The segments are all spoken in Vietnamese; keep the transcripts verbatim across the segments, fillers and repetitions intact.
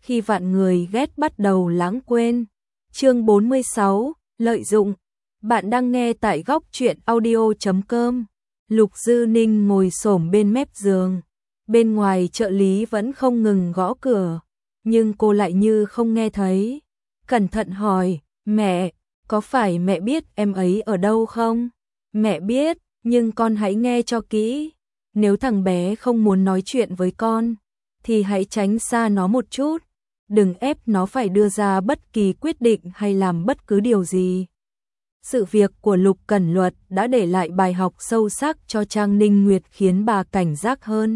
khi vạn người ghét bắt đầu lãng quên. Chương bốn mươi sáu, lợi dụng. Bạn đang nghe tại góc truyện audio chấm com. Lục Dư Ninh ngồi xổm bên mép giường. Bên ngoài trợ lý vẫn không ngừng gõ cửa, nhưng cô lại như không nghe thấy. Cẩn thận hỏi, mẹ, có phải mẹ biết em ấy ở đâu không? Mẹ biết, nhưng con hãy nghe cho kỹ. Nếu thằng bé không muốn nói chuyện với con, thì hãy tránh xa nó một chút. Đừng ép nó phải đưa ra bất kỳ quyết định hay làm bất cứ điều gì. Sự việc của Lục Cẩn Luật đã để lại bài học sâu sắc cho Trang Ninh Nguyệt, khiến bà cảnh giác hơn.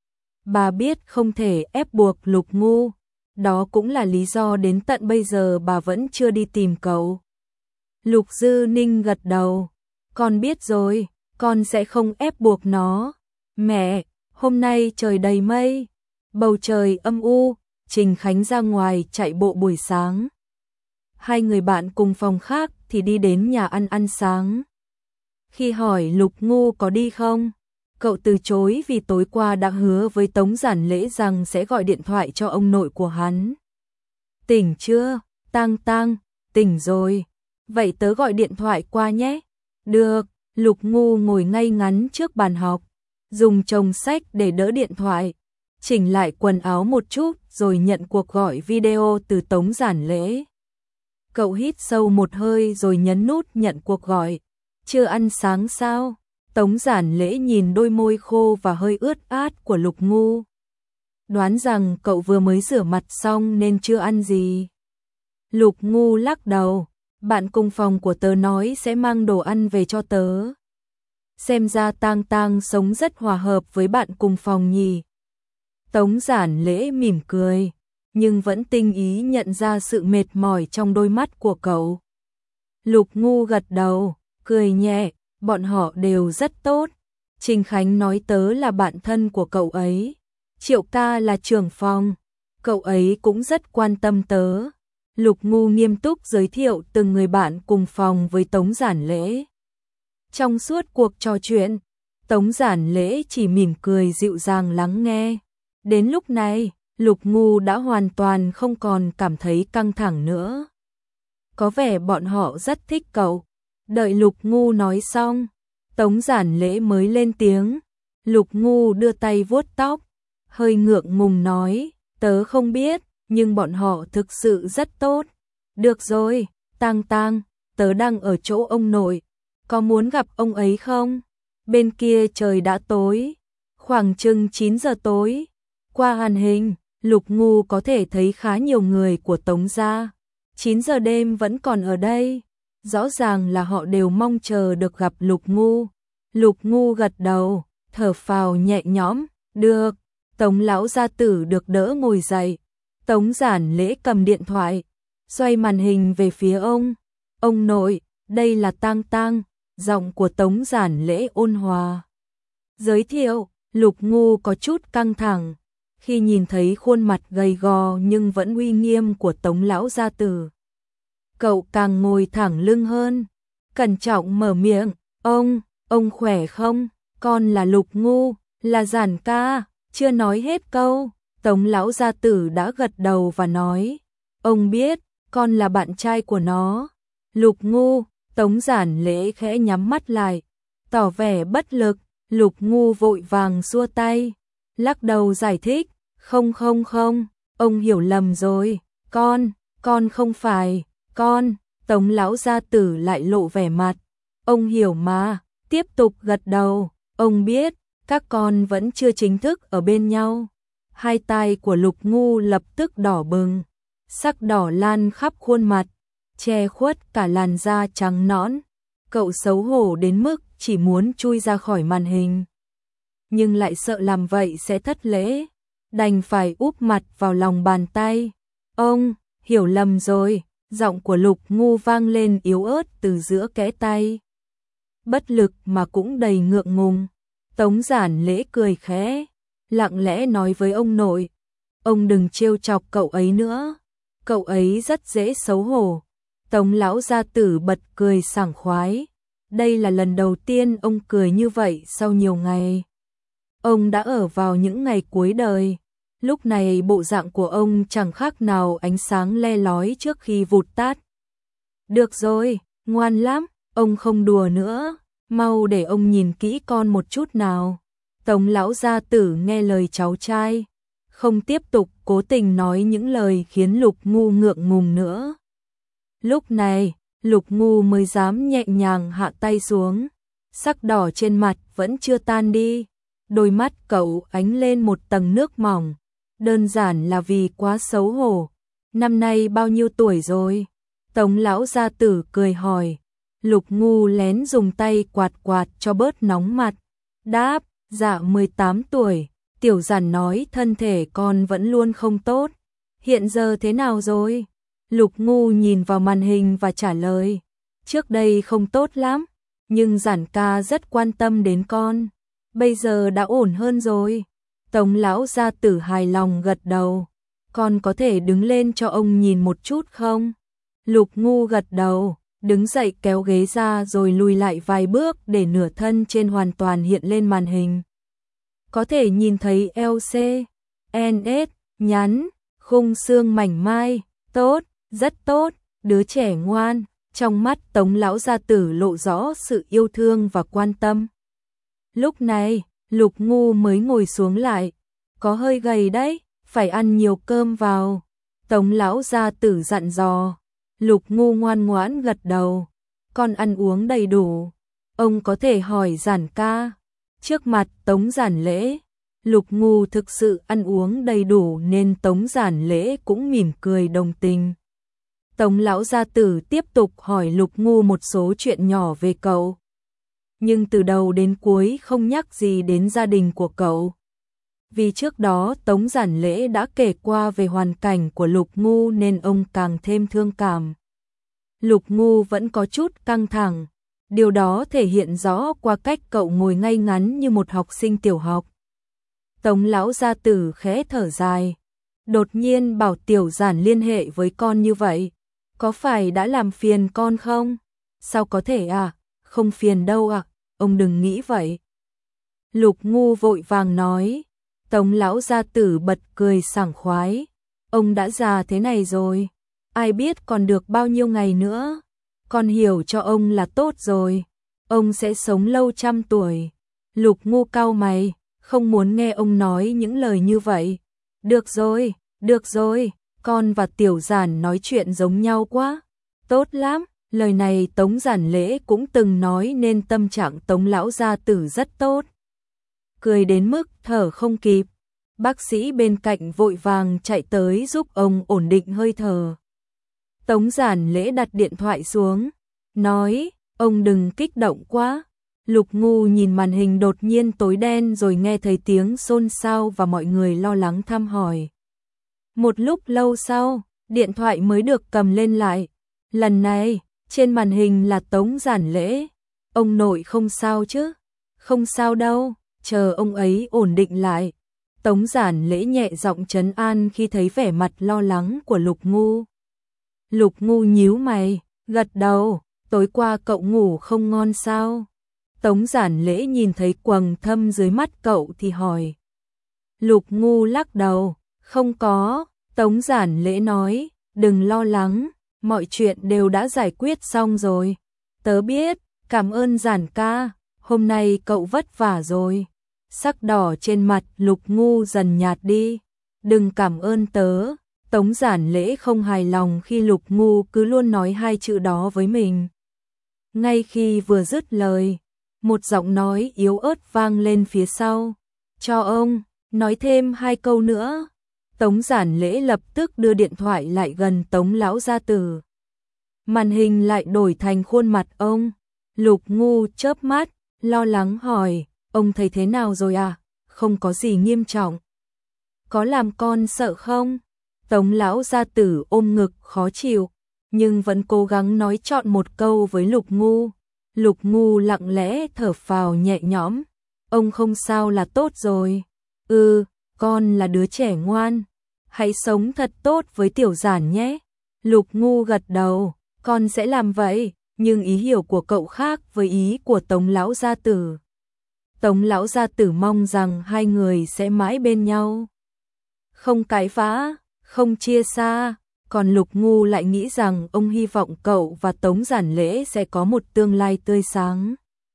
Bà biết không thể ép buộc Lục Ngu, đó cũng là lý do đến tận bây giờ bà vẫn chưa đi tìm cậu. Lục Dư Ninh gật đầu, con biết rồi, con sẽ không ép buộc nó. Mẹ, hôm nay trời đầy mây, bầu trời âm u, Trình Khánh ra ngoài chạy bộ buổi sáng. Hai người bạn cùng phòng khác thì đi đến nhà ăn ăn sáng. Khi hỏi Lục Ngu có đi không, cậu từ chối vì tối qua đã hứa với Tống Giản Lễ rằng sẽ gọi điện thoại cho ông nội của hắn. Tỉnh chưa? Tang Tang, tỉnh rồi. Vậy tớ gọi điện thoại qua nhé. Được. Lục Ngu ngồi ngay ngắn trước bàn học, dùng chồng sách để đỡ điện thoại, chỉnh lại quần áo một chút rồi nhận cuộc gọi video từ Tống Giản Lễ. Cậu hít sâu một hơi rồi nhấn nút nhận cuộc gọi. Chưa ăn sáng sao? Tống Giản Lễ nhìn đôi môi khô và hơi ướt át của Lục Ngu. Đoán rằng cậu vừa mới rửa mặt xong nên chưa ăn gì. Lục Ngu lắc đầu, bạn cùng phòng của tớ nói sẽ mang đồ ăn về cho tớ. Xem ra Tang Tang sống rất hòa hợp với bạn cùng phòng nhỉ. Tống Giản Lễ mỉm cười, nhưng vẫn tinh ý nhận ra sự mệt mỏi trong đôi mắt của cậu. Lục Ngu gật đầu, cười nhẹ, bọn họ đều rất tốt. Trình Khánh nói tớ là bạn thân của cậu ấy. Triệu ca là trưởng phòng, cậu ấy cũng rất quan tâm tớ. Lục Ngu nghiêm túc giới thiệu từng người bạn cùng phòng với Tống Giản Lễ. Trong suốt cuộc trò chuyện, Tống Giản Lễ chỉ mỉm cười dịu dàng lắng nghe. Đến lúc này, Lục Ngu đã hoàn toàn không còn cảm thấy căng thẳng nữa. Có vẻ bọn họ rất thích cậu. Đợi Lục Ngu nói xong, Tống Giản Lễ mới lên tiếng. Lục Ngu đưa tay vuốt tóc, hơi ngượng ngùng nói, tớ không biết, nhưng bọn họ thực sự rất tốt. Được rồi, Tang Tang, tớ đang ở chỗ ông nội, có muốn gặp ông ấy không? Bên kia trời đã tối, khoảng chừng chín giờ tối. Qua màn hình, Lục Ngu có thể thấy khá nhiều người của Tống gia. chín giờ đêm vẫn còn ở đây. Rõ ràng là họ đều mong chờ được gặp Lục Ngu. Lục Ngu gật đầu, thở phào nhẹ nhõm, được. Tống lão gia tử được đỡ ngồi dậy. Tống Giản Lễ cầm điện thoại, xoay màn hình về phía ông. Ông nội, đây là Tang Tang. Giọng của Tống Giản Lễ ôn hòa. Giới thiệu, Lục Ngu có chút căng thẳng khi nhìn thấy khuôn mặt gầy gò nhưng vẫn uy nghiêm của Tống lão gia tử. Cậu càng ngồi thẳng lưng hơn, cẩn trọng mở miệng, ông, ông khỏe không? Con là Lục Ngu, là Giản ca. Chưa nói hết câu, Tống lão gia tử đã gật đầu và nói, ông biết, con là bạn trai của nó. Lục Ngu, Tống Giản Lễ khẽ nhắm mắt lại, tỏ vẻ bất lực. Lục Ngu vội vàng xua tay, lắc đầu giải thích, không không không, ông hiểu lầm rồi, con, con không phải, con. Tống lão gia tử lại lộ vẻ mặt, ông hiểu mà, tiếp tục gật đầu, ông biết, các con vẫn chưa chính thức ở bên nhau. Hai tay của Lục Ngu lập tức đỏ bừng, sắc đỏ lan khắp khuôn mặt, che khuất cả làn da trắng nõn. Cậu xấu hổ đến mức chỉ muốn chui ra khỏi màn hình, nhưng lại sợ làm vậy sẽ thất lễ, đành phải úp mặt vào lòng bàn tay. Ông, hiểu lầm rồi, giọng của Lục Ngu vang lên yếu ớt từ giữa kẽ tay. Bất lực mà cũng đầy ngượng ngùng. Tống Giản Lễ cười khẽ, lặng lẽ nói với ông nội, ông đừng trêu chọc cậu ấy nữa, cậu ấy rất dễ xấu hổ. Tống lão gia tử bật cười sảng khoái. Đây là lần đầu tiên ông cười như vậy sau nhiều ngày. Ông đã ở vào những ngày cuối đời, Lúc này bộ dạng của ông chẳng khác nào ánh sáng le lói trước khi vụt tắt. Được rồi, ngoan lắm, ông không đùa nữa, mau để ông nhìn kỹ con một chút nào. Tống lão gia tử nghe lời cháu trai, không tiếp tục cố tình nói những lời khiến Lục Ngu ngượng ngùng nữa. Lúc này, Lục Ngu mới dám nhẹ nhàng hạ tay xuống, sắc đỏ trên mặt vẫn chưa tan đi, đôi mắt cậu ánh lên một tầng nước mỏng, đơn giản là vì quá xấu hổ. Năm nay bao nhiêu tuổi rồi? Tống lão gia tử cười hỏi. Lục Ngu lén dùng tay quạt quạt cho bớt nóng mặt, đáp, dạ mười tám tuổi, tiểu giản nói thân thể con vẫn luôn không tốt, hiện giờ thế nào rồi? Lục Ngu nhìn vào màn hình và trả lời, trước đây không tốt lắm, nhưng giản ca rất quan tâm đến con, bây giờ đã ổn hơn rồi. Tống lão gia tử hài lòng gật đầu, con có thể đứng lên cho ông nhìn một chút không? Lục Ngu gật đầu, đứng dậy kéo ghế ra rồi lùi lại vài bước để nửa thân trên hoàn toàn hiện lên màn hình. Có thể nhìn thấy eo xê, en ét, nhắn, khung xương mảnh mai, tốt, rất tốt, đứa trẻ ngoan. Trong mắt Tống lão gia tử lộ rõ sự yêu thương và quan tâm. Lúc này, Lục Ngu mới ngồi xuống lại, có hơi gầy đấy, phải ăn nhiều cơm vào. Tống lão gia tử dặn dò. Lục Ngu ngoan ngoãn gật đầu, con ăn uống đầy đủ, ông có thể hỏi giản ca. Trước mặt Tống Giản Lễ, Lục Ngu thực sự ăn uống đầy đủ nên Tống Giản Lễ cũng mỉm cười đồng tình. Tống lão gia tử tiếp tục hỏi Lục Ngu một số chuyện nhỏ về cậu, nhưng từ đầu đến cuối không nhắc gì đến gia đình của cậu. Vì trước đó Tống Giản Lễ đã kể qua về hoàn cảnh của Lục Ngu nên ông càng thêm thương cảm. Lục Ngu vẫn có chút căng thẳng, điều đó thể hiện rõ qua cách cậu ngồi ngay ngắn như một học sinh tiểu học. Tống lão gia tử khẽ thở dài, đột nhiên bảo Tiểu Giản liên hệ với con như vậy, có phải đã làm phiền con không? Sao có thể à, không phiền đâu ạ, à? Ông đừng nghĩ vậy. Lục Ngu vội vàng nói. Tống lão gia tử bật cười sảng khoái, ông đã già thế này rồi, ai biết còn được bao nhiêu ngày nữa, con hiểu cho ông là tốt rồi, ông sẽ sống lâu trăm tuổi. Lục Ngu cau mày, không muốn nghe ông nói những lời như vậy. Được rồi, được rồi, con và Tiểu Giản nói chuyện giống nhau quá, tốt lắm. Lời này Tống Giản Lễ cũng từng nói nên tâm trạng Tống lão gia tử rất tốt. Cười đến mức thở không kịp. Bác sĩ bên cạnh vội vàng chạy tới giúp ông ổn định hơi thở. Tống Giản Lễ đặt điện thoại xuống, nói, ông đừng kích động quá. Lục Ngu nhìn màn hình đột nhiên tối đen rồi nghe thấy tiếng xôn xao và mọi người lo lắng thăm hỏi. Một lúc lâu sau, điện thoại mới được cầm lên lại. Lần này, trên màn hình là Tống Giản Lễ. Ông nội không sao chứ? Không sao đâu, chờ ông ấy ổn định lại. Tống Giản Lễ nhẹ giọng trấn an khi thấy vẻ mặt lo lắng của Lục Ngu. Lục Ngu nhíu mày, gật đầu, tối qua cậu ngủ không ngon sao? Tống Giản Lễ nhìn thấy quầng thâm dưới mắt cậu thì hỏi. Lục Ngu lắc đầu, không có. Tống Giản Lễ nói, đừng lo lắng, mọi chuyện đều đã giải quyết xong rồi. Tớ biết, cảm ơn Giản ca, hôm nay cậu vất vả rồi. Sắc đỏ trên mặt Lục Ngu dần nhạt đi. Đừng cảm ơn tớ. Tống Giản Lễ không hài lòng khi Lục Ngu cứ luôn nói hai chữ đó với mình. Ngay khi vừa dứt lời, một giọng nói yếu ớt vang lên phía sau. Cho ông, nói thêm hai câu nữa. Tống Giản Lễ lập tức đưa điện thoại lại gần Tống lão gia tử. Màn hình lại đổi thành khuôn mặt ông. Lục Ngu chớp mắt, lo lắng hỏi, ông thấy thế nào rồi à? Không có gì nghiêm trọng. Có làm con sợ không? Tống lão gia tử ôm ngực khó chịu, nhưng vẫn cố gắng nói chọn một câu với Lục Ngu. Lục Ngu lặng lẽ thở phào nhẹ nhõm. Ông không sao là tốt rồi. Ừ, con là đứa trẻ ngoan. Hãy sống thật tốt với Tiểu Giản nhé. Lục Ngu gật đầu, con sẽ làm vậy, nhưng ý hiểu của cậu khác với ý của Tống lão gia tử. Tống lão gia tử mong rằng hai người sẽ mãi bên nhau. không cãi vã, không chia xa. Còn Lục Ngu lại nghĩ rằng ông hy vọng cậu và Tống Giản Lễ sẽ có một tương lai tươi sáng,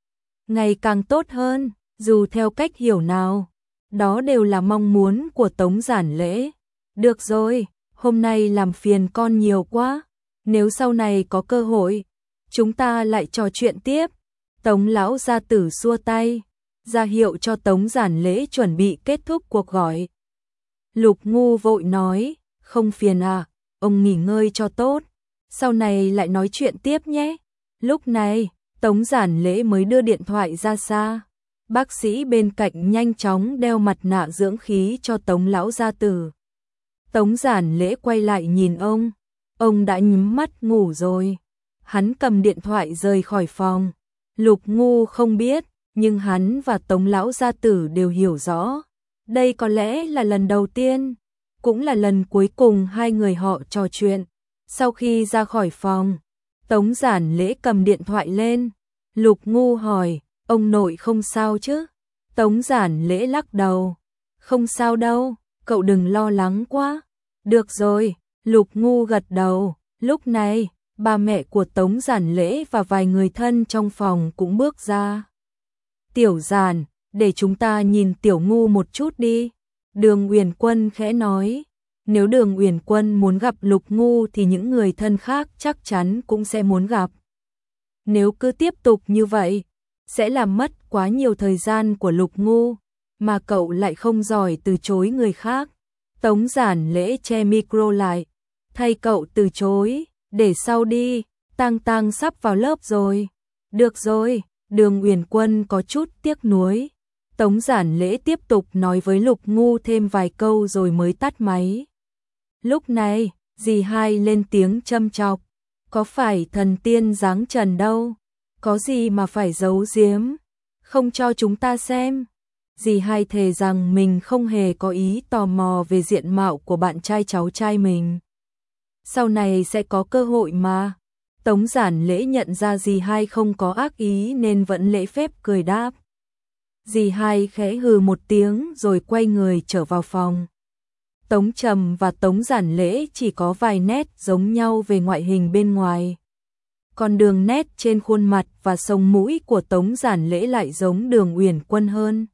ngày càng tốt hơn, dù theo cách hiểu nào. Đó đều là mong muốn của Tống Giản Lễ. Được rồi, hôm nay làm phiền con nhiều quá. Nếu sau này có cơ hội, chúng ta lại trò chuyện tiếp. Tống lão gia tử xua tay, ra hiệu cho Tống Giản Lễ chuẩn bị kết thúc cuộc gọi. Lục Ngu vội nói, không phiền à, ông nghỉ ngơi cho tốt, sau này lại nói chuyện tiếp nhé. Lúc này, Tống Giản Lễ mới đưa điện thoại ra xa. Bác sĩ bên cạnh nhanh chóng đeo mặt nạ dưỡng khí cho Tống lão gia tử. Tống Giản Lễ quay lại nhìn ông, ông đã nhắm mắt ngủ rồi. Hắn cầm điện thoại rời khỏi phòng. Lục Ngu không biết, nhưng hắn và Tống lão gia tử đều hiểu rõ. Đây có lẽ là lần đầu tiên, cũng là lần cuối cùng hai người họ trò chuyện. Sau khi ra khỏi phòng, Tống Giản Lễ cầm điện thoại lên. Lục Ngu hỏi, ông nội không sao chứ? Tống Giản Lễ lắc đầu, không sao đâu, cậu đừng lo lắng quá. Được rồi, Lục Ngu gật đầu. Lúc này, ba mẹ của Tống Giản Lễ và vài người thân trong phòng cũng bước ra. Tiểu Giản, để chúng ta nhìn Tiểu Ngu một chút đi. Đường Uyển Quân khẽ nói, nếu Đường Uyển Quân muốn gặp Lục Ngu thì những người thân khác chắc chắn cũng sẽ muốn gặp. Nếu cứ tiếp tục như vậy, sẽ làm mất quá nhiều thời gian của Lục Ngu, mà cậu lại không giỏi từ chối người khác. Tống Giản Lễ che micro lại, thay cậu từ chối, để sau đi, Tang Tang sắp vào lớp rồi. Được rồi, Đường Uyển Quân có chút tiếc nuối. Tống Giản Lễ tiếp tục nói với Lục Ngu thêm vài câu rồi mới tắt máy. Lúc này, dì Hai lên tiếng châm chọc, có phải thần tiên giáng trần đâu, có gì mà phải giấu giếm, không cho chúng ta xem. Dì Hai thề rằng mình không hề có ý tò mò về diện mạo của bạn trai cháu trai mình. Sau này sẽ có cơ hội mà. Tống Giản Lễ nhận ra dì Hai không có ác ý nên vẫn lễ phép cười đáp. Dì Hai khẽ hừ một tiếng rồi quay người trở vào phòng. Tống Trầm và Tống Giản Lễ chỉ có vài nét giống nhau về ngoại hình bên ngoài. Còn đường nét trên khuôn mặt và sống mũi của Tống Giản Lễ lại giống Đường Uyển Quân hơn.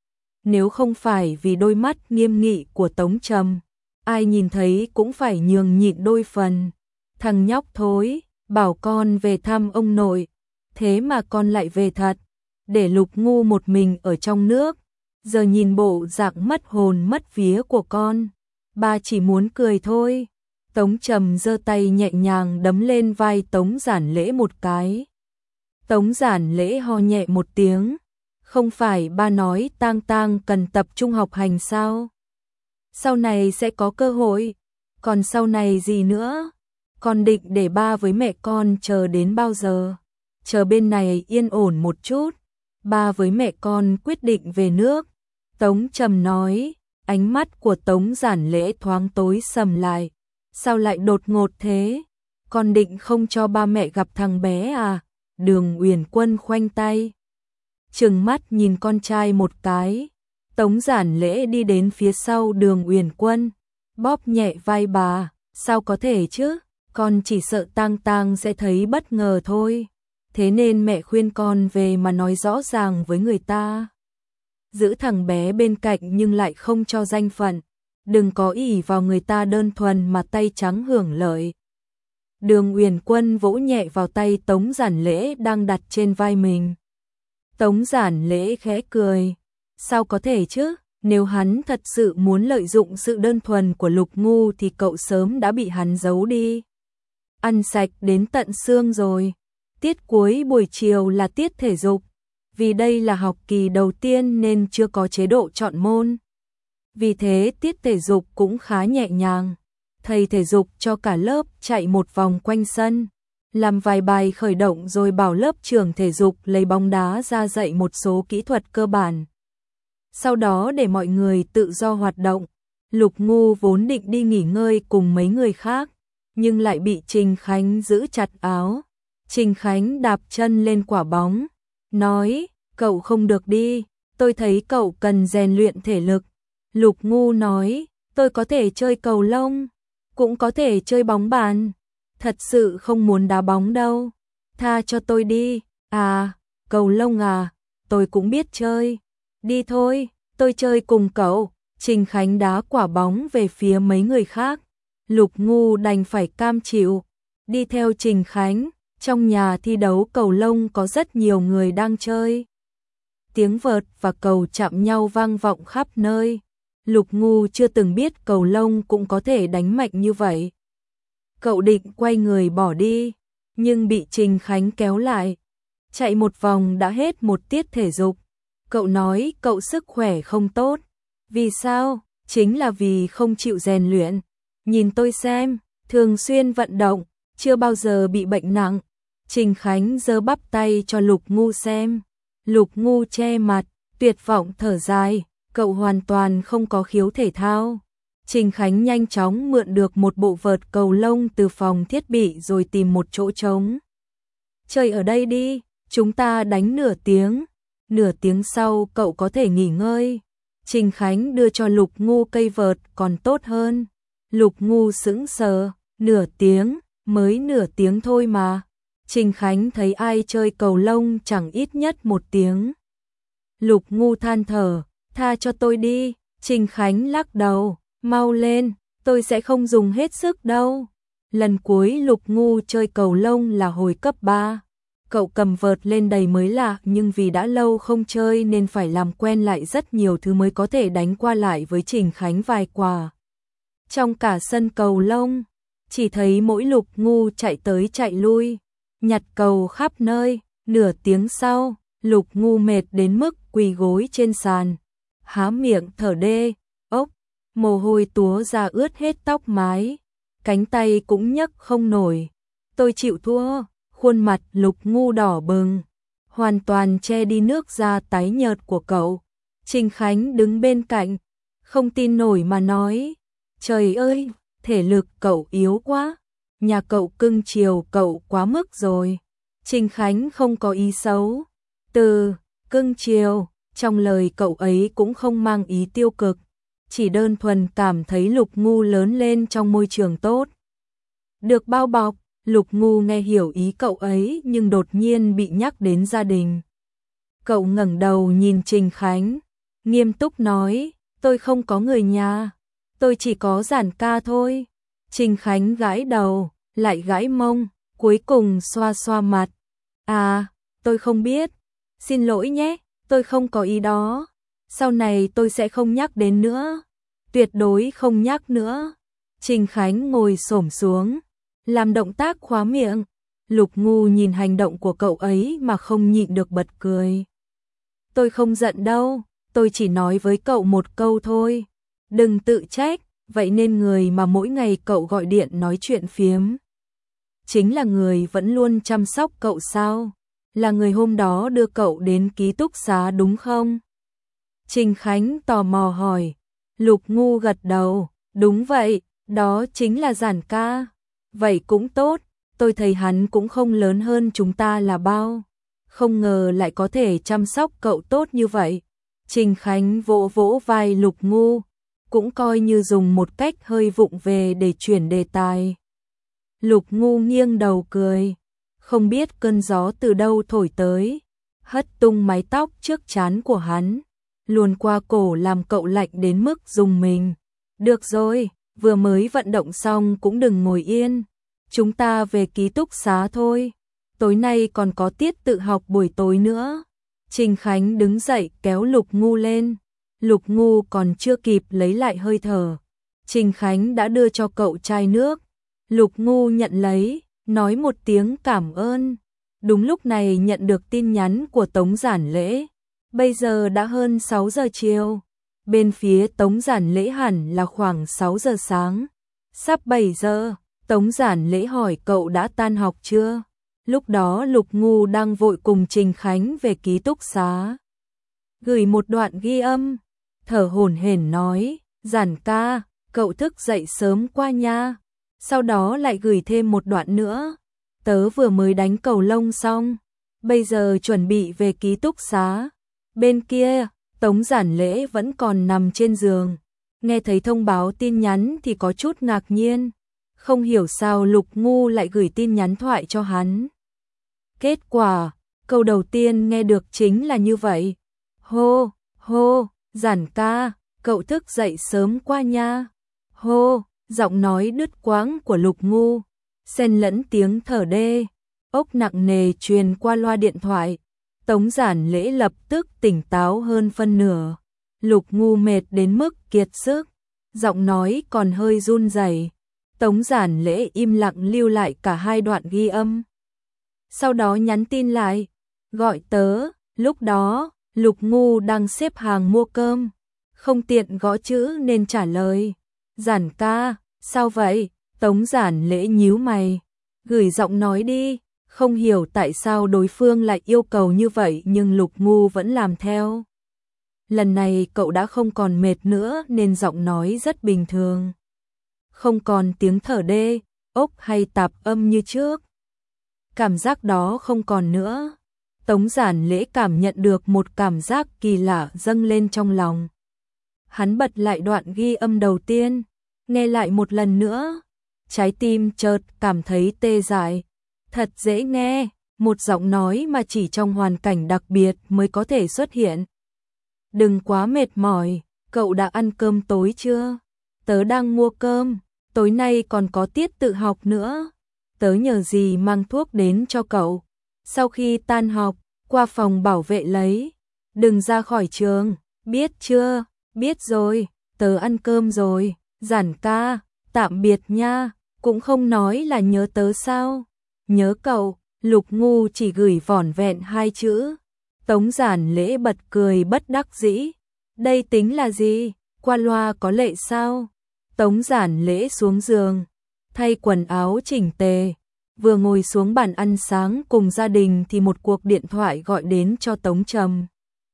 Nếu không phải vì đôi mắt nghiêm nghị của Tống Trầm, ai nhìn thấy cũng phải nhường nhịn đôi phần. Thằng nhóc thối, bảo con về thăm ông nội, thế mà con lại về thật, để Lục Ngu một mình ở trong nước. Giờ nhìn bộ dạng mất hồn mất vía của con, ba chỉ muốn cười thôi. Tống Trầm giơ tay nhẹ nhàng đấm lên vai Tống Giản Lễ một cái. Tống Giản Lễ ho nhẹ một tiếng, không phải ba nói Tang Tang cần tập trung học hành sao? Sau này sẽ có cơ hội, còn sau này gì nữa? Con định để ba với mẹ con chờ đến bao giờ? Chờ bên này yên ổn một chút, ba với mẹ con quyết định về nước. Tống Trầm nói, ánh mắt của Tống Giản Lễ thoáng tối sầm lại. Sao lại đột ngột thế? Con định không cho ba mẹ gặp thằng bé à? Đường Uyển Quân khoanh tay, trừng mắt nhìn con trai một cái. Tống Giản Lễ đi đến phía sau Đường Uyển Quân, bóp nhẹ vai bà, sao có thể chứ? Con chỉ sợ Tang Tang sẽ thấy bất ngờ thôi. Thế nên mẹ khuyên con về mà nói rõ ràng với người ta. Giữ thằng bé bên cạnh nhưng lại không cho danh phận. Đừng có ỷ vào người ta đơn thuần mà tay trắng hưởng lợi. Đường Uyển Quân vỗ nhẹ vào tay Tống Giản Lễ đang đặt trên vai mình. Tống Giản Lễ khẽ cười. Sao có thể chứ? Nếu hắn thật sự muốn lợi dụng sự đơn thuần của Lục Ngu thì cậu sớm đã bị hắn giấu đi. Ăn sạch đến tận xương rồi. Tiết cuối buổi chiều là tiết thể dục. Vì đây là học kỳ đầu tiên nên chưa có chế độ chọn môn. Vì thế tiết thể dục cũng khá nhẹ nhàng. Thầy thể dục cho cả lớp chạy một vòng quanh sân, làm vài bài khởi động rồi bảo lớp trưởng thể dục lấy bóng đá ra dạy một số kỹ thuật cơ bản. Sau đó để mọi người tự do hoạt động. Lục Ngu vốn định đi nghỉ ngơi cùng mấy người khác, nhưng lại bị Trình Khánh giữ chặt áo. Trình Khánh đạp chân lên quả bóng, nói, cậu không được đi, tôi thấy cậu cần rèn luyện thể lực. Lục Ngu nói, tôi có thể chơi cầu lông, cũng có thể chơi bóng bàn. Thật sự không muốn đá bóng đâu. Tha cho tôi đi. À, cầu lông à, tôi cũng biết chơi. Đi thôi, tôi chơi cùng cậu. Trình Khánh đá quả bóng về phía mấy người khác. Lục Ngu đành phải cam chịu, đi theo Trình Khánh. Trong nhà thi đấu cầu lông có rất nhiều người đang chơi. Tiếng vợt và cầu chạm nhau vang vọng khắp nơi. Lục Ngu chưa từng biết cầu lông cũng có thể đánh mạnh như vậy. Cậu định quay người bỏ đi, nhưng bị Trình Khánh kéo lại. Chạy một vòng đã hết một tiết thể dục. Cậu nói cậu sức khỏe không tốt. Vì sao? Chính là vì không chịu rèn luyện. Nhìn tôi xem, thường xuyên vận động, chưa bao giờ bị bệnh nặng. Trình Khánh giơ bắp tay cho Lục Ngu xem. Lục Ngu che mặt, tuyệt vọng thở dài, cậu hoàn toàn không có khiếu thể thao. Trình Khánh nhanh chóng mượn được một bộ vợt cầu lông từ phòng thiết bị rồi tìm một chỗ trống. Chơi ở đây đi, chúng ta đánh nửa tiếng. Nửa tiếng sau cậu có thể nghỉ ngơi. Trình Khánh đưa cho Lục Ngu cây vợt còn tốt hơn. Lục Ngu sững sờ, nửa tiếng, mới nửa tiếng thôi mà. Trình Khánh thấy ai chơi cầu lông chẳng ít nhất một tiếng. Lục Ngu than thở, tha cho tôi đi. Trình Khánh lắc đầu, mau lên, tôi sẽ không dùng hết sức đâu. Lần cuối Lục Ngu chơi cầu lông là hồi cấp ba. Cậu cầm vợt lên đầy mới lạ, nhưng vì đã lâu không chơi nên phải làm quen lại rất nhiều thứ mới có thể đánh qua lại với Trình Khánh vài quả. Trong cả sân cầu lông, chỉ thấy mỗi Lục Ngu chạy tới chạy lui, nhặt cầu khắp nơi. Nửa tiếng sau, Lục Ngu mệt đến mức quỳ gối trên sàn, há miệng thở đê, ốc, mồ hôi túa ra ướt hết tóc mái, cánh tay cũng nhấc không nổi. Tôi chịu thua. Khuôn mặt Lục Ngu đỏ bừng, hoàn toàn che đi nước da tái nhợt của cậu. Trình Khánh đứng bên cạnh, không tin nổi mà nói, trời ơi, thể lực cậu yếu quá, nhà cậu cưng chiều cậu quá mức rồi. Trình Khánh không có ý xấu, từ cưng chiều, trong lời cậu ấy cũng không mang ý tiêu cực, chỉ đơn thuần cảm thấy Lục Ngu lớn lên trong môi trường tốt, được bao bọc. Lục Ngu nghe hiểu ý cậu ấy nhưng đột nhiên bị nhắc đến gia đình. Cậu ngẩng đầu nhìn Trình Khánh, nghiêm túc nói, tôi không có người nhà, tôi chỉ có Giản ca thôi. Trình Khánh gãi đầu, lại gãi mông, cuối cùng xoa xoa mặt. À, tôi không biết, xin lỗi nhé, tôi không có ý đó, sau này tôi sẽ không nhắc đến nữa, tuyệt đối không nhắc nữa. Trình Khánh ngồi xổm xuống, làm động tác khóa miệng. Lục Ngu nhìn hành động của cậu ấy mà không nhịn được bật cười. Tôi không giận đâu, tôi chỉ nói với cậu một câu thôi. Đừng tự trách, vậy nên người mà mỗi ngày cậu gọi điện nói chuyện phiếm chính là người vẫn luôn chăm sóc cậu sao? Là người hôm đó đưa cậu đến ký túc xá đúng không? Trình Khánh tò mò hỏi. Lục Ngu gật đầu, đúng vậy, đó chính là Giản ca. Vậy cũng tốt, tôi thấy hắn cũng không lớn hơn chúng ta là bao. Không ngờ lại có thể chăm sóc cậu tốt như vậy. Trình Khánh vỗ vỗ vai Lục Ngu, cũng coi như dùng một cách hơi vụng về để chuyển đề tài. Lục Ngu nghiêng đầu cười, không biết cơn gió từ đâu thổi tới, hất tung mái tóc trước trán của hắn, luồn qua cổ làm cậu lạnh đến mức rùng mình. Được rồi, vừa mới vận động xong cũng đừng ngồi yên, chúng ta về ký túc xá thôi, tối nay còn có tiết tự học buổi tối nữa. Trình Khánh đứng dậy kéo Lục Ngu lên, Lục Ngu còn chưa kịp lấy lại hơi thở, Trình Khánh đã đưa cho cậu chai nước. Lục Ngu nhận lấy, nói một tiếng cảm ơn. Đúng lúc này nhận được tin nhắn của Tống Giản Lễ. Bây giờ đã hơn sáu giờ chiều. Bên phía Tống Giản Lễ hẳn là khoảng sáu giờ sáng. Sắp bảy giờ, Tống Giản Lễ hỏi cậu đã tan học chưa? Lúc đó Lục Ngu đang vội cùng Trình Khánh về ký túc xá. Gửi một đoạn ghi âm, thở hổn hển nói, Giản ca, cậu thức dậy sớm qua nha. Sau đó lại gửi thêm một đoạn nữa, tớ vừa mới đánh cầu lông xong, bây giờ chuẩn bị về ký túc xá. Bên kia, Tống Giản Lễ vẫn còn nằm trên giường, nghe thấy thông báo tin nhắn thì có chút ngạc nhiên, không hiểu sao Lục Ngu lại gửi tin nhắn thoại cho hắn. Kết quả, câu đầu tiên nghe được chính là như vậy. Hô, hô, Giản ca, cậu thức dậy sớm quá nha. Hô, giọng nói đứt quãng của Lục Ngu, xen lẫn tiếng thở đê, ốc nặng nề truyền qua loa điện thoại. Tống Giản Lễ lập tức tỉnh táo hơn phân nửa. Lục Ngu mệt đến mức kiệt sức, giọng nói còn hơi run rẩy. Tống Giản Lễ im lặng lưu lại cả hai đoạn ghi âm. Sau đó nhắn tin lại, gọi tớ. Lúc đó, Lục Ngu đang xếp hàng mua cơm, không tiện gõ chữ nên trả lời. Giản ca, sao vậy? Tống Giản Lễ nhíu mày, gửi giọng nói đi. Không hiểu tại sao đối phương lại yêu cầu như vậy nhưng Lục Ngu vẫn làm theo. Lần này cậu đã không còn mệt nữa nên giọng nói rất bình thường. Không còn tiếng thở đê, ốc hay tạp âm như trước. Cảm giác đó không còn nữa. Tống Giản Lễ cảm nhận được một cảm giác kỳ lạ dâng lên trong lòng. Hắn bật lại đoạn ghi âm đầu tiên, nghe lại một lần nữa. Trái tim chợt cảm thấy tê dại. Thật dễ nghe, một giọng nói mà chỉ trong hoàn cảnh đặc biệt mới có thể xuất hiện. Đừng quá mệt mỏi, cậu đã ăn cơm tối chưa? Tớ đang mua cơm, tối nay còn có tiết tự học nữa. Tớ nhờ gì mang thuốc đến cho cậu. Sau khi tan học, qua phòng bảo vệ lấy. Đừng ra khỏi trường, biết chưa? Biết rồi, tớ ăn cơm rồi. Giản ca, tạm biệt nha, cũng không nói là nhớ tớ sao? Nhớ cậu. Lục Ngu chỉ gửi vỏn vẹn hai chữ. Tống Giản Lễ bật cười bất đắc dĩ. Đây tính là gì? Qua loa có lệ sao? Tống Giản Lễ xuống giường, thay quần áo chỉnh tề, vừa ngồi xuống bàn ăn sáng cùng gia đình thì một cuộc điện thoại gọi đến cho Tống Trầm.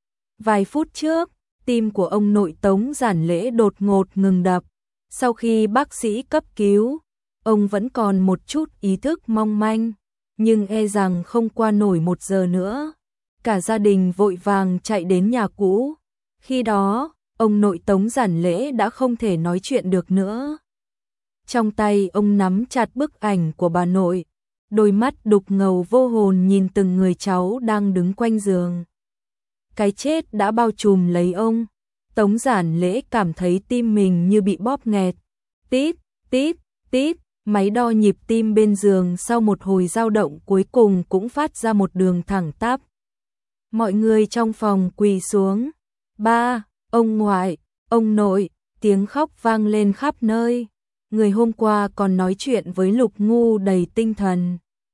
Vài phút trước, tim của ông nội Tống Giản Lễ đột ngột ngừng đập. Sau khi bác sĩ cấp cứu, ông vẫn còn một chút ý thức mong manh, nhưng e rằng không qua nổi một giờ nữa. Cả gia đình vội vàng chạy đến nhà cũ. Khi đó, ông nội Tống Giản Lễ đã không thể nói chuyện được nữa. Trong tay ông nắm chặt bức ảnh của bà nội, đôi mắt đục ngầu vô hồn nhìn từng người cháu đang đứng quanh giường. Cái chết đã bao trùm lấy ông. Tống Giản Lễ cảm thấy tim mình như bị bóp nghẹt. Tít, tít, tít, máy đo nhịp tim bên giường sau một hồi dao động cuối cùng cũng phát ra một đường thẳng tắp. Mọi người trong phòng quỳ xuống. Ba, ông ngoại, ông nội, tiếng khóc vang lên khắp nơi. Người hôm qua còn nói chuyện với Lục Ngu đầy tinh thần,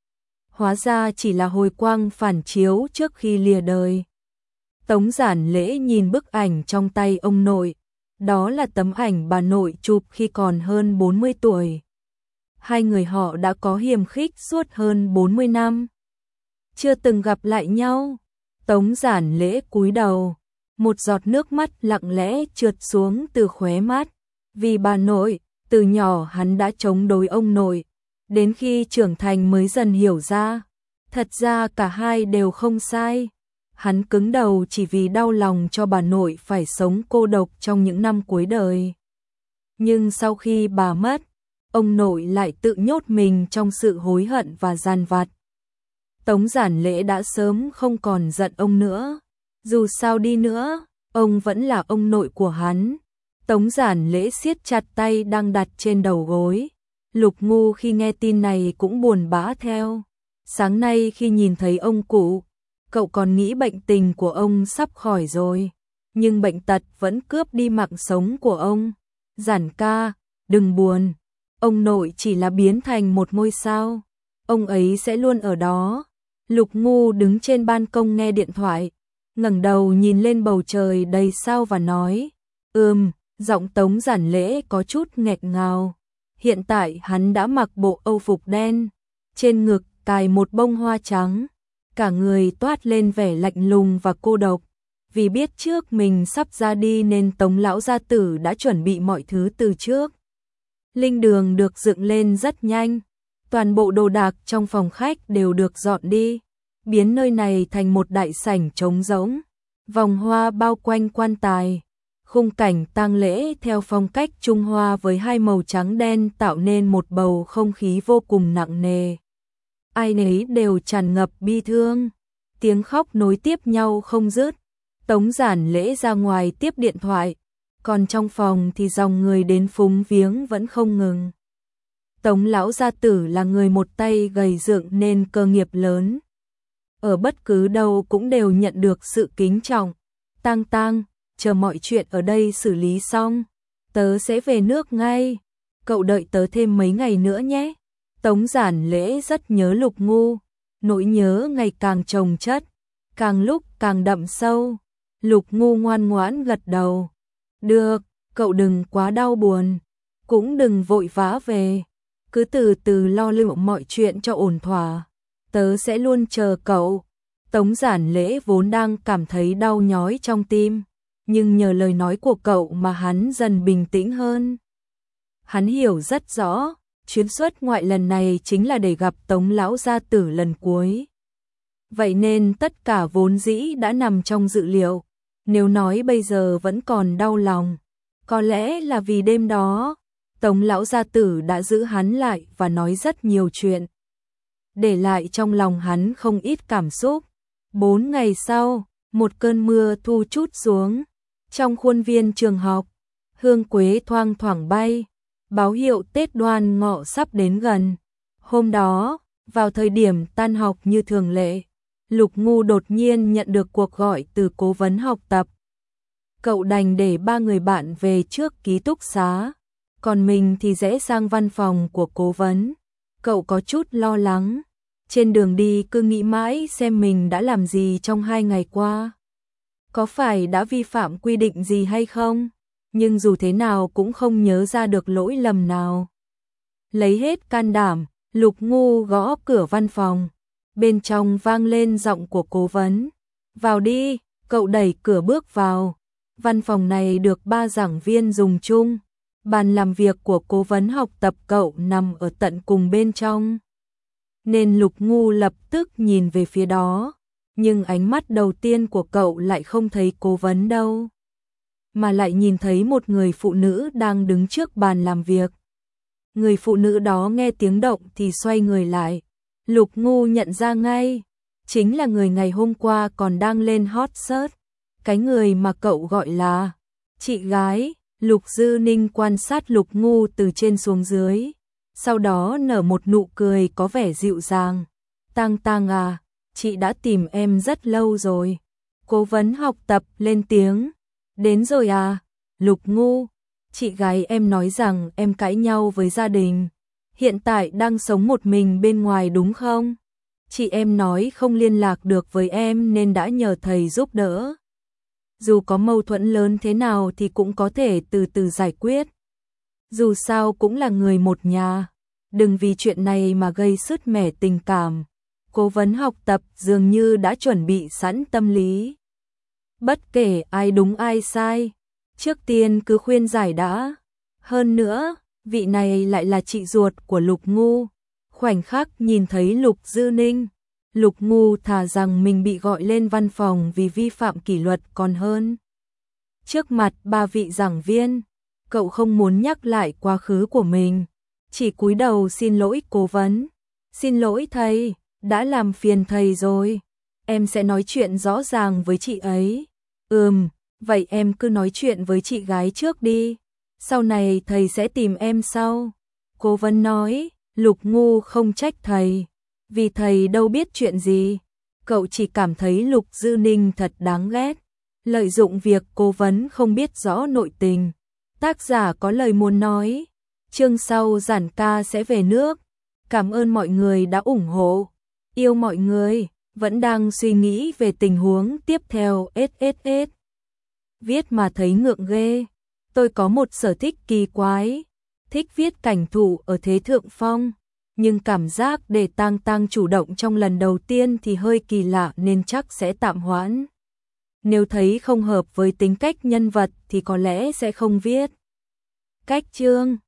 hóa ra chỉ là hồi quang phản chiếu trước khi lìa đời. Tống Giản Lễ nhìn bức ảnh trong tay ông nội, đó là tấm ảnh bà nội chụp khi còn hơn bốn mươi tuổi. Hai người họ đã có hiềm khích suốt hơn bốn mươi năm, chưa từng gặp lại nhau. Tống Giản Lễ cúi đầu, một giọt nước mắt lặng lẽ trượt xuống từ khóe mắt. Vì bà nội, từ nhỏ hắn đã chống đối ông nội, đến khi trưởng thành mới dần hiểu ra, thật ra cả hai đều không sai. Hắn cứng đầu chỉ vì đau lòng cho bà nội phải sống cô độc trong những năm cuối đời. Nhưng sau khi bà mất, ông nội lại tự nhốt mình trong sự hối hận và giàn vặt. Tống Giản Lễ đã sớm không còn giận ông nữa. Dù sao đi nữa, ông vẫn là ông nội của hắn. Tống Giản Lễ siết chặt tay đang đặt trên đầu gối. Lục Ngu khi nghe tin này cũng buồn bã theo. Sáng nay khi nhìn thấy ông cụ, cậu còn nghĩ bệnh tình của ông sắp khỏi rồi. Nhưng bệnh tật vẫn cướp đi mạng sống của ông. Giản ca, đừng buồn. Ông nội chỉ là biến thành một ngôi sao. Ông ấy sẽ luôn ở đó. Lục Ngu đứng trên ban công nghe điện thoại, ngẩng đầu nhìn lên bầu trời đầy sao và nói, ừm, giọng Tống Giản Lễ có chút nghẹt ngào. Hiện tại hắn đã mặc bộ âu phục đen, trên ngực cài một bông hoa trắng, cả người toát lên vẻ lạnh lùng và cô độc. Vì biết trước mình sắp ra đi nên Tống lão gia tử đã chuẩn bị mọi thứ từ trước. Linh đường được dựng lên rất nhanh, toàn bộ đồ đạc trong phòng khách đều được dọn đi, biến nơi này thành một đại sảnh trống rỗng. Vòng hoa bao quanh quan tài, Khung cảnh tang lễ theo phong cách Trung Hoa với hai màu trắng đen tạo nên một bầu không khí vô cùng nặng nề. Ai nấy đều tràn ngập bi thương, tiếng khóc nối tiếp nhau không dứt. Tống Giản Lễ ra ngoài tiếp điện thoại, còn trong phòng thì dòng người đến phúng viếng vẫn không ngừng. Tống lão gia tử là người một tay gầy dựng nên cơ nghiệp lớn. Ở bất cứ đâu cũng đều nhận được sự kính trọng. Tang Tang, chờ mọi chuyện ở đây xử lý xong, tớ sẽ về nước ngay. Cậu đợi tớ thêm mấy ngày nữa nhé. Tống Giản Lễ rất nhớ Lục Ngu, nỗi nhớ ngày càng chồng chất, càng lúc càng đậm sâu. Lục Ngu ngoan ngoãn gật đầu. Được, cậu đừng quá đau buồn, cũng đừng vội vã về. Cứ từ từ lo liệu mọi chuyện cho ổn thỏa. Tớ sẽ luôn chờ cậu. Tống Giản Lễ vốn đang cảm thấy đau nhói trong tim, nhưng nhờ lời nói của cậu mà hắn dần bình tĩnh hơn. Hắn hiểu rất rõ, chuyến xuất ngoại lần này chính là để gặp Tống lão gia tử lần cuối. Vậy nên tất cả vốn dĩ đã nằm trong dự liệu. Nếu nói bây giờ vẫn còn đau lòng, có lẽ là vì đêm đó Tống lão gia tử đã giữ hắn lại và nói rất nhiều chuyện, để lại trong lòng hắn không ít cảm xúc. Bốn ngày sau, một cơn mưa thu trút xuống. Trong khuôn viên trường học, hương quế thoang thoảng bay, báo hiệu Tết Đoan Ngọ sắp đến gần. Hôm đó, vào thời điểm tan học như thường lệ, Lục Ngu đột nhiên nhận được cuộc gọi từ cố vấn học tập. Cậu đành để ba người bạn về trước ký túc xá, còn mình thì rẽ sang văn phòng của cố vấn. Cậu có chút lo lắng, trên đường đi cứ nghĩ mãi xem mình đã làm gì trong hai ngày qua. Có phải đã vi phạm quy định gì hay không? Nhưng dù thế nào cũng không nhớ ra được lỗi lầm nào. Lấy hết can đảm, Lục Ngu gõ cửa văn phòng. Bên trong vang lên giọng của cố vấn. Vào đi, cậu đẩy cửa bước vào. Văn phòng này được ba giảng viên dùng chung. Bàn làm việc của cố vấn học tập cậu nằm ở tận cùng bên trong. Nên Lục Ngu lập tức nhìn về phía đó. Nhưng ánh mắt đầu tiên của cậu lại không thấy cố vấn đâu, mà lại nhìn thấy một người phụ nữ đang đứng trước bàn làm việc. Người phụ nữ đó nghe tiếng động thì xoay người lại. Lục Ngu nhận ra ngay, chính là người ngày hôm qua còn đang lên hot search, cái người mà cậu gọi là chị gái. Lục Dư Ninh quan sát Lục Ngu từ trên xuống dưới, sau đó nở một nụ cười có vẻ dịu dàng. Tang Tang à, chị đã tìm em rất lâu rồi. Cố vấn học tập lên tiếng. Đến rồi à? Lục Ngu, chị gái em nói rằng em cãi nhau với gia đình, hiện tại đang sống một mình bên ngoài đúng không? Chị em nói không liên lạc được với em nên đã nhờ thầy giúp đỡ. Dù có mâu thuẫn lớn thế nào thì cũng có thể từ từ giải quyết. Dù sao cũng là người một nhà, đừng vì chuyện này mà gây sứt mẻ tình cảm. Cố vấn học tập dường như đã chuẩn bị sẵn tâm lý. Bất kể ai đúng ai sai, trước tiên cứ khuyên giải đã. Hơn nữa, vị này lại là chị ruột của Lục Ngu. Khoảnh khắc nhìn thấy Lục Dư Ninh, Lục Ngu thà rằng mình bị gọi lên văn phòng vì vi phạm kỷ luật còn hơn. Trước mặt ba vị giảng viên, cậu không muốn nhắc lại quá khứ của mình, chỉ cúi đầu xin lỗi cố vấn. Xin lỗi thầy, đã làm phiền thầy rồi, em sẽ nói chuyện rõ ràng với chị ấy. Ừm, vậy em cứ nói chuyện với chị gái trước đi, sau này thầy sẽ tìm em sau. Cố vấn nói. Lục Ngu không trách thầy, vì thầy đâu biết chuyện gì. Cậu chỉ cảm thấy Lục Dư Ninh thật đáng ghét, lợi dụng việc cố vấn không biết rõ nội tình. Tác giả có lời muốn nói. Chương sau Giản ca sẽ về nước. Cảm ơn mọi người đã ủng hộ. Yêu mọi người. Vẫn đang suy nghĩ về tình huống tiếp theo. ét ét ét. Viết mà thấy ngượng ghê. Tôi có một sở thích kỳ quái, thích viết cảnh thủ ở thế thượng phong, nhưng cảm giác để Tang Tang chủ động trong lần đầu tiên thì hơi kỳ lạ nên chắc sẽ tạm hoãn. Nếu thấy không hợp với tính cách nhân vật thì có lẽ sẽ không viết. Cách chương